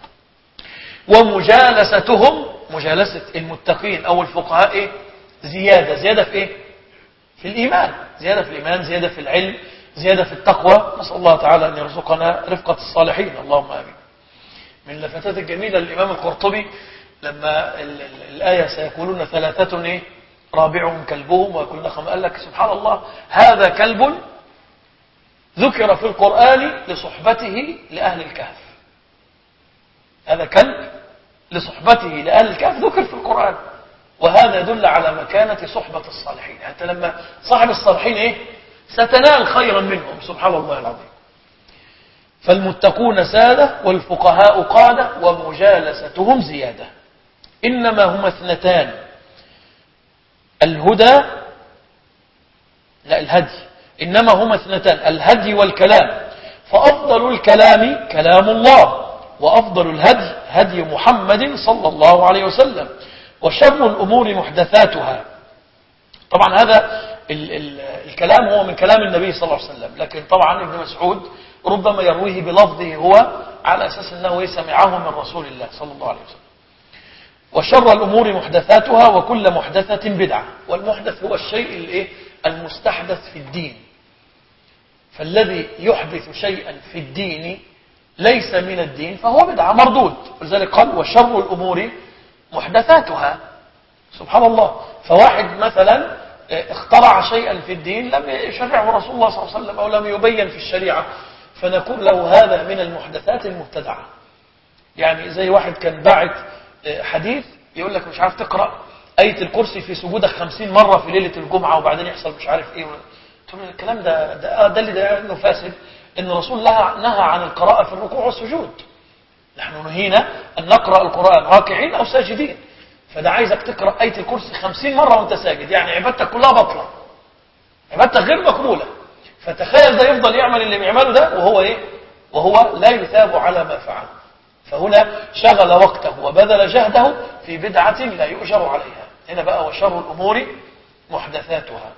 ومجالستهم، مجالسة المتقين أو الفقهاء إيه؟ زيادة. زيادة في إيه؟ في الإيمان. زيادة في الإيمان، زيادة في العلم، زيادة في التقوى. نسأل الله تعالى أن يرزقنا رفقة الصالحين، اللهم آمين. من اللفتات الجميلة للإمام القرطبي لما الآية سيقولون ثلاثة إيه؟ رابعهم كلبهم ويقولون خم، قال لك سبحان الله هذا كلب ذكر في القرآن لصحبته لأهل الكهف. هذا كلب لصحبته لأهل الكهف ذكر في القرآن، وهذا يدل على مكانة صحبة الصالحين. أنت لما صاحب الصالحين إيه؟ ستنال خيرا منهم. سبحان الله العظيم. فالمتقون سادة والفقهاء قادة ومجالستهم زيادة. إنما هما اثنتان، الهدى لا الهدي. إنما هما اثنتان، الهدي والكلام، فأفضل الكلام كلام الله، وأفضل الهدي هدي محمد صلى الله عليه وسلم، وشر الأمور محدثاتها. طبعا هذا ال ال الكلام هو من كلام النبي صلى الله عليه وسلم، لكن طبعا ابن مسعود ربما يرويه بلفظه هو على أساس أنه سمعه من رسول الله صلى الله عليه وسلم. وشر الأمور محدثاتها وكل محدثة بدعة. والمحدث هو الشيء الايه المستحدث في الدين. فالذي يحدث شيئا في الدين ليس من الدين فهو بدعة مردود. ولذلك قال وشر الأمور محدثاتها. سبحان الله. فواحد مثلا اخترع شيئا في الدين لم يشرعه رسول الله صلى الله عليه وسلم أو لم يبين في الشريعة، فنقول له هذا من المحدثات المبتدعة. يعني زي واحد كان باعت حديث يقول لك مش عارف تقرأ آية الكرسي في سجودك خمسين مرة في ليلة الجمعة وبعدين يحصل مش عارف ايه. تقول الكلام ده ده, ده اللي ده انه فاسد، ان الرسول نهى عن القراءة في الركوع والسجود. نحن نهينا ان نقرأ القرآن راكعين او ساجدين، فده عايزك تقرأ آية الكرسي خمسين مرة وانت ساجد، يعني عبادتك كلها بطلة، عبادتك غير مقبولة. فتخيل ده يفضل يعمل اللي بيعمله ده وهو ايه؟ وهو لا يثاب على ما فعل. فهنا شغل وقته وبذل جهده في بدعة لا يؤجر عليها. هنا بقى وشر الأمور محدثاتها.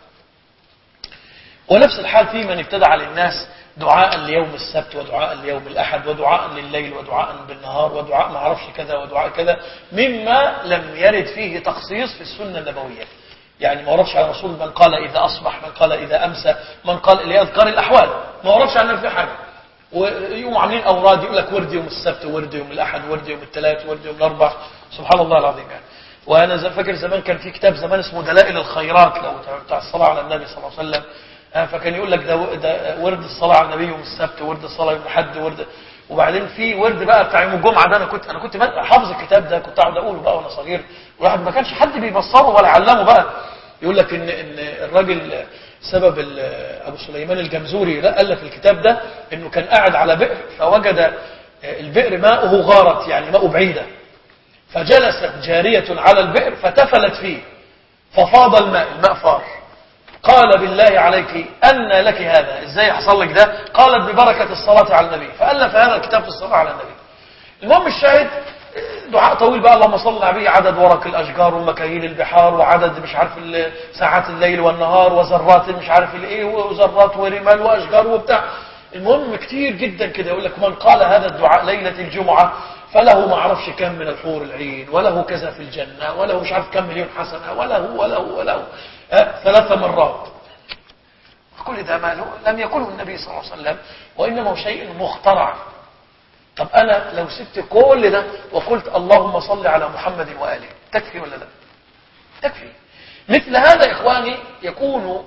ونفس الحال في من ابتدع للناس دعاء ليوم السبت ودعاء ليوم الأحد ودعاء لليل ودعاء بالنهار ودعاء ما عرفش كذا ودعاء كذا، مما لم يرد فيه تخصيص في السنة النبوية. يعني ما وردش على رسول من قال إذا أصبح، من قال إذا أمسى، من قال اللي أذكار الأحوال، ما وردش عن في حاجة. ويوم عاملين أوراد يقول لك ورد يوم السبت ورد يوم الأحد ورد يوم الثلاث ورد يوم الأربع. سبحان الله العظيم. يعني وأنا فاكر زمان كان في كتاب زمان اسمه دلائل الخيرات لو بتاع الصلاة على النبي صلى الله عليه وسلم، فكان يقول لك ده, ده ورد الصلاة على النبي يوم السبت، ورد الصلاة يوم الأحد، ورد. وبعدين في ورد بقى بتاع يوم الجمعة. ده أنا كنت أنا كنت حافظ الكتاب ده، كنت أقعد أقوله بقى وأنا صغير، والواحد ما كانش حد بيبصره ولا علمه بقى. يقول لك إن إن الراجل سبب أبو سليمان الجمزوري ألف الكتاب ده إنه كان قاعد على بئر فوجد البئر ماؤه غارت، يعني ماؤه بعيدة، فجلست جارية على البئر فتفلت فيه ففاض الماء، الماء فار. قال بالله عليك أن لك هذا، ازاي حصل لك ده؟ قالت ببركة الصلاة على النبي، فألف هذا الكتاب في الصلاة على النبي. المهم الشاهد دعاء طويل بقى، اللهم صل على النبي، عدد ورق الأشجار ومكاييل البحار وعدد مش عارف ساعات الليل والنهار وذرات مش عارف الايه وذرات ورمال وأشجار وبتاع. المهم كتير جدا كده. يقول لك من قال هذا الدعاء ليلة الجمعة فله ما عرفش كم من الحور العين، وله كذا في الجنة، وله مش عارف كم مليون حسنة، وله وله وله أه ثلاث مرات. كل ده ماله لم يقله النبي صلى الله عليه وسلم، وإنما هو شيء مخترع. طب أنا لو سبت كل ده وقلت اللهم صل على محمد وآله، تكفي ولا لا؟ تكفي. مثل هذا إخواني يكون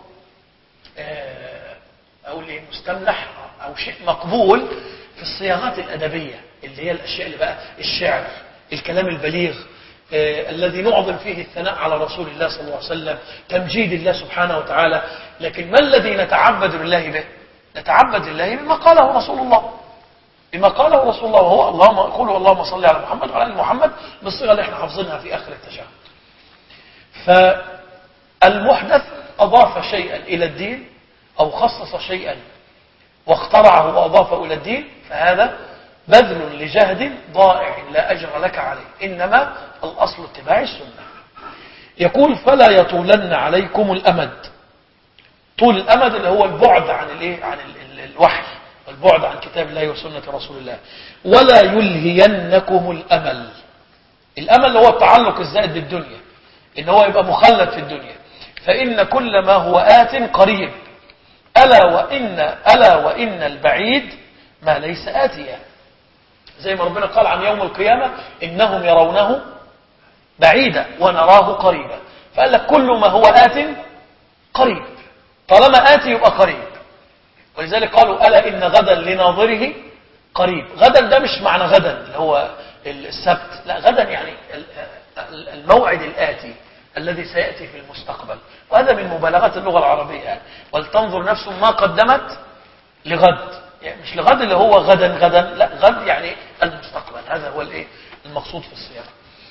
أو لي مستملح أو شيء مقبول في الصياغات الأدبية، اللي هي الأشياء اللي بقى الشعر، الكلام البليغ آه الذي نعظم فيه الثناء على رسول الله صلى الله عليه وسلم، تمجيد الله سبحانه وتعالى. لكن ما الذي نتعبد بالله به؟ نتعبد الله بما قاله رسول الله، بما قاله رسول الله، وهو اللهم قولوا اللهم صل على محمد وعلى ال محمد بالصيغه اللي احنا حافظينها في اخر التشهد. فالمحدث اضاف شيئا الى الدين او خصص شيئا واخترعه واضافه الى الدين، فهذا بذل لجهد ضائع لا أجر لك عليه، إنما الأصل اتباع السنة. يقول فلا يطولن عليكم الأمد. طول الأمد اللي هو البعد عن الايه عن ال ال الوحي والبعد عن كتاب الله وسنة رسول الله. ولا يلهينكم الأمل. الأمل اللي هو التعلق الزائد بالدنيا، إن هو يبقى مخلد في الدنيا. فإن كل ما هو آت قريب، ألا وإن ألا وإن البعيد ما ليس آتيا. زي ما ربنا قال عن يوم القيامة إنهم يرونه بعيدا ونراه قريبا، فقال لك كل ما هو آت قريب، طالما آتي يبقى قريب. ولذلك قالوا ألا إن غدا لناظره قريب. غدا ده مش معنى غدا اللي هو السبت، لا، غدا يعني الموعد الآتي الذي سيأتي في المستقبل. وهذا من مبالغات اللغة العربية يعني. ولتنظر نفس ما قدمت لغد، يعني مش لغد اللي هو غدا غدا، لا، غد يعني المستقبل. هذا هو الايه المقصود في الصياغه.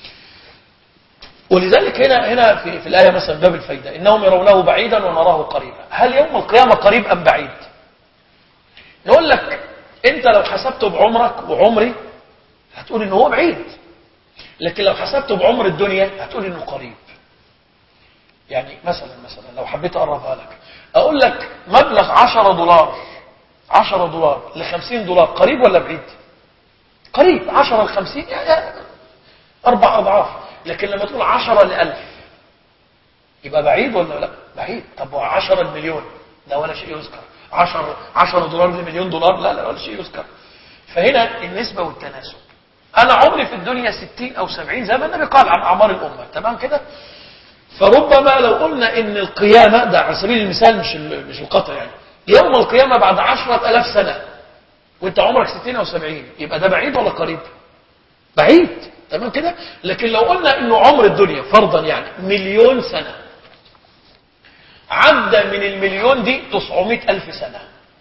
ولذلك هنا هنا في, في الآية مثلا باب الفايدة إنهم يرونه بعيدا ونراه قريبا. هل يوم القيامة قريب أم بعيد؟ نقول لك أنت لو حسبته بعمرك وعمري هتقول إنه هو بعيد، لكن لو حسبته بعمر الدنيا هتقول إنه قريب. يعني مثلا مثلا لو حبيت أقربها لك أقول لك مبلغ عشرة دولار عشرة دولار لخمسين دولار قريب ولا بعيد؟ قريب. عشرة لخمسين يعني أربع أضعاف. لكن لما تقول عشرة لألف يبقى بعيد ولا لا؟ بعيد. طب وعشرة المليون ده ولا شيء يذكر. عشرة عشرة دولار لمليون دولار لا لا ولا شيء يذكر. فهنا النسبة والتناسب. أنا عمري في الدنيا ستين أو سبعين زي ما النبي قال عن أعمار الأمة، تمام كده؟ فربما لو قلنا إن القيامة ده على سبيل المثال، مش مش القطع يعني، يوم القيامة بعد عشرة ألاف سنة وأنت عمرك ستين أو سبعين، يبقى ده بعيد ولا قريب؟ بعيد، تمام كده؟ لكن لو قلنا إنه عمر الدنيا فرضا يعني مليون سنة، عدى من المليون دي تسعمائة ألف سنة،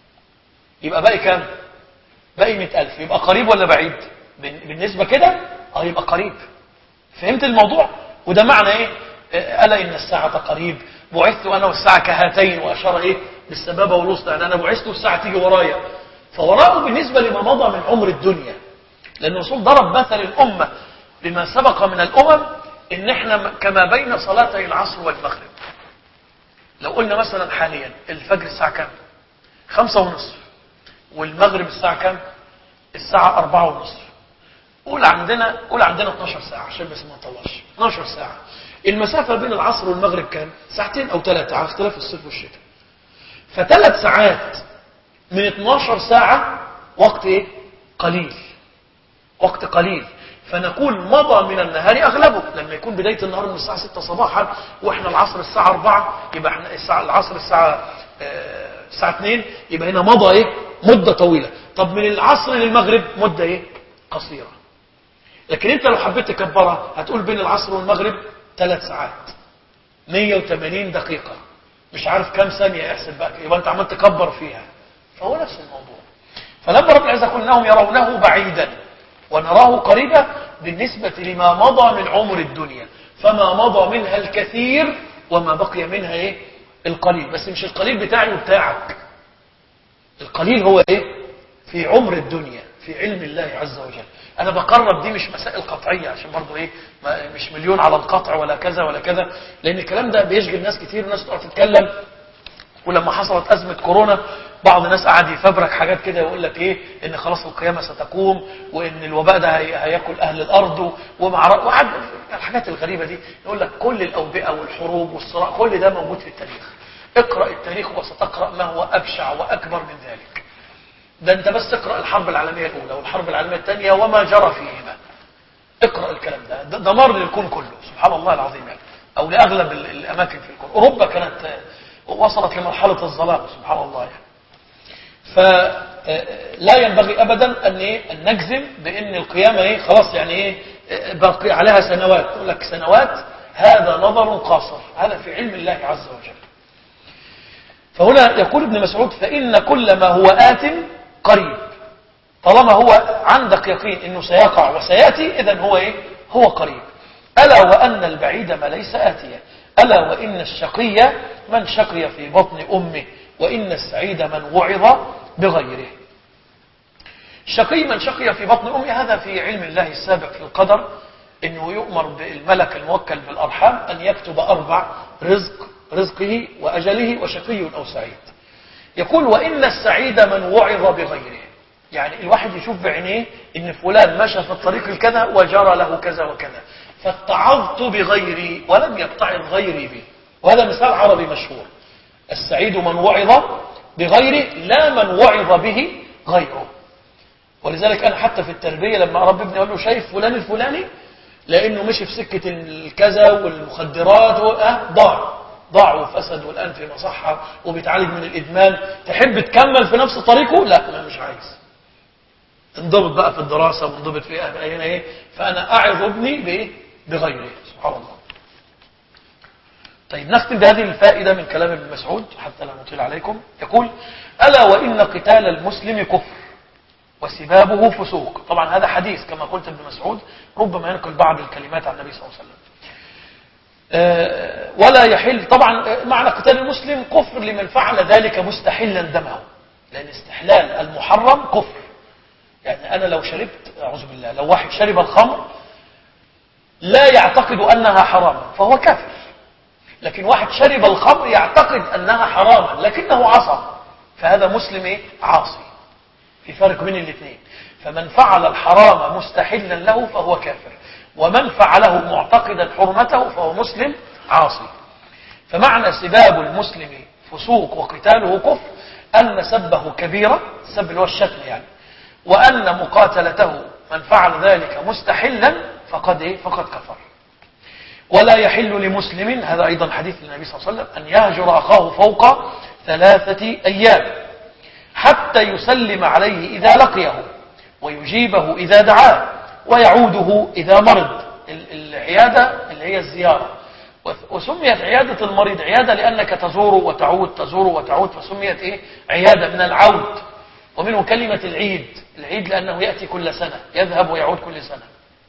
يبقى باقي كام؟ باقي مئة ألف، يبقى قريب ولا بعيد؟ بالنسبة كده اه يبقى قريب. فهمت الموضوع؟ وده معنى ايه؟ ألا إن الساعة قريب، بعثت أنا والساعة كهاتين، وأشار ايه بالسبابة والوسطى، يعني أنا بعثت والساعة تيجي ورايا. فوراءه بالنسبة لما مضى من عمر الدنيا، لأن الرسول ضرب مثل الأمة بما سبق من الأمم إن احنا كما بين صلاتي العصر والمغرب. لو قلنا مثلا حاليا الفجر الساعة كام؟ خمسة ونصف، والمغرب الساعة كام؟ الساعة أربعة ونصف. قول عندنا قول عندنا اتناشر ساعة عشان بس ما نطولش. اتناشر ساعة. المسافة بين العصر والمغرب كام؟ ساعتين أو ثلاثة على اختلاف الصيف والشتاء. فثلاث ساعات من اتناشر ساعة وقت ايه؟ قليل. وقت قليل. فنقول مضى من النهار أغلبه. لما يكون بداية النهار من الساعة ستة صباحا وإحنا العصر الساعة أربعة، يبقى احنا الساعة العصر الساعة اه الساعة اتنين، يبقى هنا مضى ايه؟ مدة طويلة. طب من العصر للمغرب مدة ايه؟ قصيرة. لكن انت لو حبيت تكبرها هتقول بين العصر والمغرب ثلاث ساعات مئة وثمانين دقيقة، مش عارف كام ثانية يحسب بقى، يبقى انت عمال تكبر فيها. فهو نفس الموضوع. فلما رب العزة يقول انهم يرونه بعيدا ونراه قريبا بالنسبة لما مضى من عمر الدنيا، فما مضى منها الكثير وما بقي منها ايه؟ القليل. بس مش القليل بتاعي وبتاعك، القليل هو ايه؟ في عمر الدنيا، في علم الله عز وجل. انا بقرب دي مش مسائل قطعية عشان برضو ايه، مش مليون على القطع ولا كذا ولا كذا، لان الكلام ده بيشغل ناس كتير، وناس تقعد تتكلم. ولما حصلت ازمة كورونا بعض الناس قعد يفبرك حاجات كده ويقول لك ايه، ان خلاص القيامة ستقوم، وان الوباء ده هياكل اهل الارض، ومع وعد الحاجات الغريبة دي. يقول لك كل الاوبئة والحروب والصراع كل ده موجود في التاريخ. اقرأ التاريخ وستقرأ ما هو ابشع واكبر من ذلك. ده انت بس اقرأ الحرب العالمية الاولى والحرب العالمية الثانية وما جرى فيهما. اقرأ الكلام ده، ده دمار للكون كله سبحان الله العظيم يعني، او لاغلب الاماكن في الكون. اوروبا كانت وصلت لمرحلة الظلام سبحان الله يعني. فلا ينبغي ابدا ان ايه ان نجزم بان القيامة ايه خلاص يعني ايه باقي عليها سنوات. يقول لك سنوات، هذا نظر قاصر، هذا في علم الله عز وجل. فهنا يقول ابن مسعود فإن كل ما هو آت قريب. طالما هو عندك يقين انه سيقع وسيأتي، اذن هو ايه هو قريب. ألا وأن البعيد ما ليس آتيا، ألا وإن الشقي من شقي في بطن أمه، وإن السعيد من وعظ بغيره. الشقي من شقي في بطن أمه، هذا في علم الله السابق في القدر، انه يؤمر بالملك الموكل بالأرحام ان يكتب أربع: رزق رزقه وأجله وشقي أو سعيد. يقول وإن السعيد من وعظ بغيره، يعني الواحد يشوف بعينيه ان فلان مشى في الطريق الكذا وجرى له كذا وكذا، فاتعظت بغيري ولم يتعظ غيري به. وهذا مثال عربي مشهور. السعيد من وعظ بغيره لا من وعظ به غيره. ولذلك أنا حتى في التربية لما أربي ابني أقول له شايف فلان الفلاني لأنه مشي في سكة الكذا والمخدرات ضاع ضاع وفسد والآن في مصحة وبيتعالج من الإدمان، تحب تكمل في نفس طريقه؟ لا أنا مش عايز. انضبط بقى في الدراسة وانضبط في هنا ايه، فأنا أعظ ابني بإيه؟ بغيره. سبحان الله. طيب نختم بهذه الفائدة من كلام ابن مسعود حتى لا نطيل عليكم. يقول ألا وإن قتال المسلم كفر وسبابه فسوق. طبعا هذا حديث كما قلت ابن مسعود، ربما ينقل بعض الكلمات عن النبي صلى الله عليه وسلم. أه ولا يحل. طبعا معنى قتال المسلم كفر لمن فعل ذلك مستحلا دمه، لأن استحلال المحرم كفر. يعني أنا لو شربت أعوذ بالله، لو واحد شرب الخمر لا يعتقد أنها حراما فهو كافر، لكن واحد شرب الخمر يعتقد أنها حراما لكنه عصى، فهذا مسلم إيه؟ عاصي. في فرق بين الاثنين. فمن فعل الحرام مستحلا له فهو كافر، ومن فعله معتقدا حرمته فهو مسلم عاصي. فمعنى سباب المسلم فسوق وقتاله كفر أن سبه كبيرة، السب اللي هو الشتم يعني، وأن مقاتلته من فعل ذلك مستحلا فقد إيه؟ فقد كفر. ولا يحل لمسلم، هذا أيضا حديث النبي صلى الله عليه وسلم، أن يهجر أخاه فوق ثلاثة أيام حتى يسلم عليه إذا لقيه ويجيبه إذا دعاه ويعوده إذا مرض. العيادة اللي هي الزيارة، وسميت عيادة المريض عيادة لأنك تزور وتعود تزور وتعود، فسميت إيه؟ عيادة من العود. ومنه كلمة العيد، العيد لأنه يأتي كل سنة، يذهب ويعود كل سنة.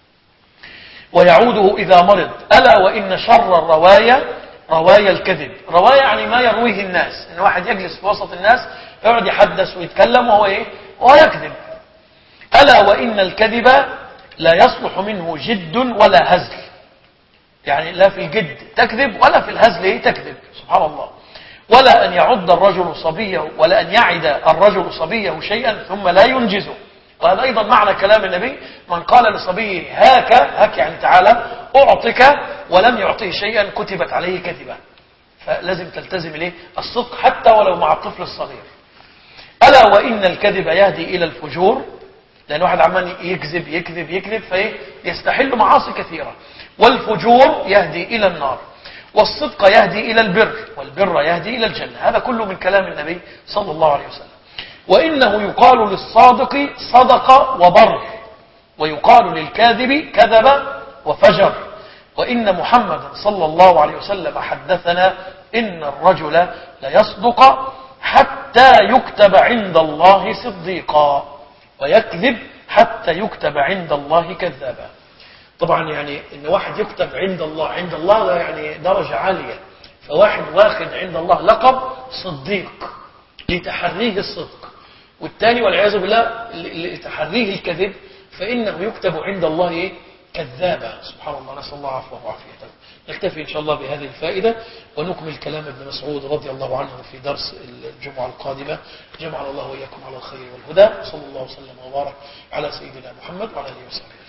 ويعوده إذا مرض. ألا وإن شر الرواية رواية الكذب. رواية يعني ما يرويه الناس، إن واحد يجلس في وسط الناس يقعد يحدث ويتكلم وهو إيه؟ وهو يكذب. ألا وإن الكذب لا يصلح منه جد ولا هزل، يعني لا في الجد تكذب ولا في الهزل إيه؟ تكذب. سبحان الله. ولا أن يعد الرجل صبيه، ولا أن يعد الرجل صبيه شيئا ثم لا ينجزه. وهذا أيضا معنى كلام النبي: من قال لصبيه هاك، هاك يعني تعالى أعطك، ولم يعطيه شيئا كتبت عليه كذبة. فلازم تلتزم إليه الصدق حتى ولو مع الطفل الصغير. ألا وإن الكذب يهدي إلى الفجور، لأن واحد عمال يكذب يكذب يكذب فيستحل معاصي كثيرة. والفجور يهدي إلى النار. والصدق يهدي إلى البر، والبر يهدي إلى الجنة. هذا كله من كلام النبي صلى الله عليه وسلم. وإنه يقال للصادق صدق وبر، ويقال للكاذب كذب وفجر. وإن محمدا صلى الله عليه وسلم حدثنا إن الرجل ليصدق حتى يكتب عند الله صديقا، ويكذب حتى يكتب عند الله كذابا. طبعا يعني إن واحد يكتب عند الله، عند الله ده يعني درجة عالية. فواحد واخد عند الله لقب صديق لتحريه الصدق، والثاني والعياذ بالله لتحريه الكذب، فإنه يكتب عند الله إيه؟ كذابا. سبحان الله، نسأل الله عفوه وعافيته. نكتفي إن شاء الله بهذه الفائدة ونكمل كلام ابن مسعود رضي الله عنه في درس الجمعة القادمة. جمعنا الله وإياكم على الخير والهدى. صلى الله وسلم وبارك على سيدنا محمد وعلى آله وصحبه.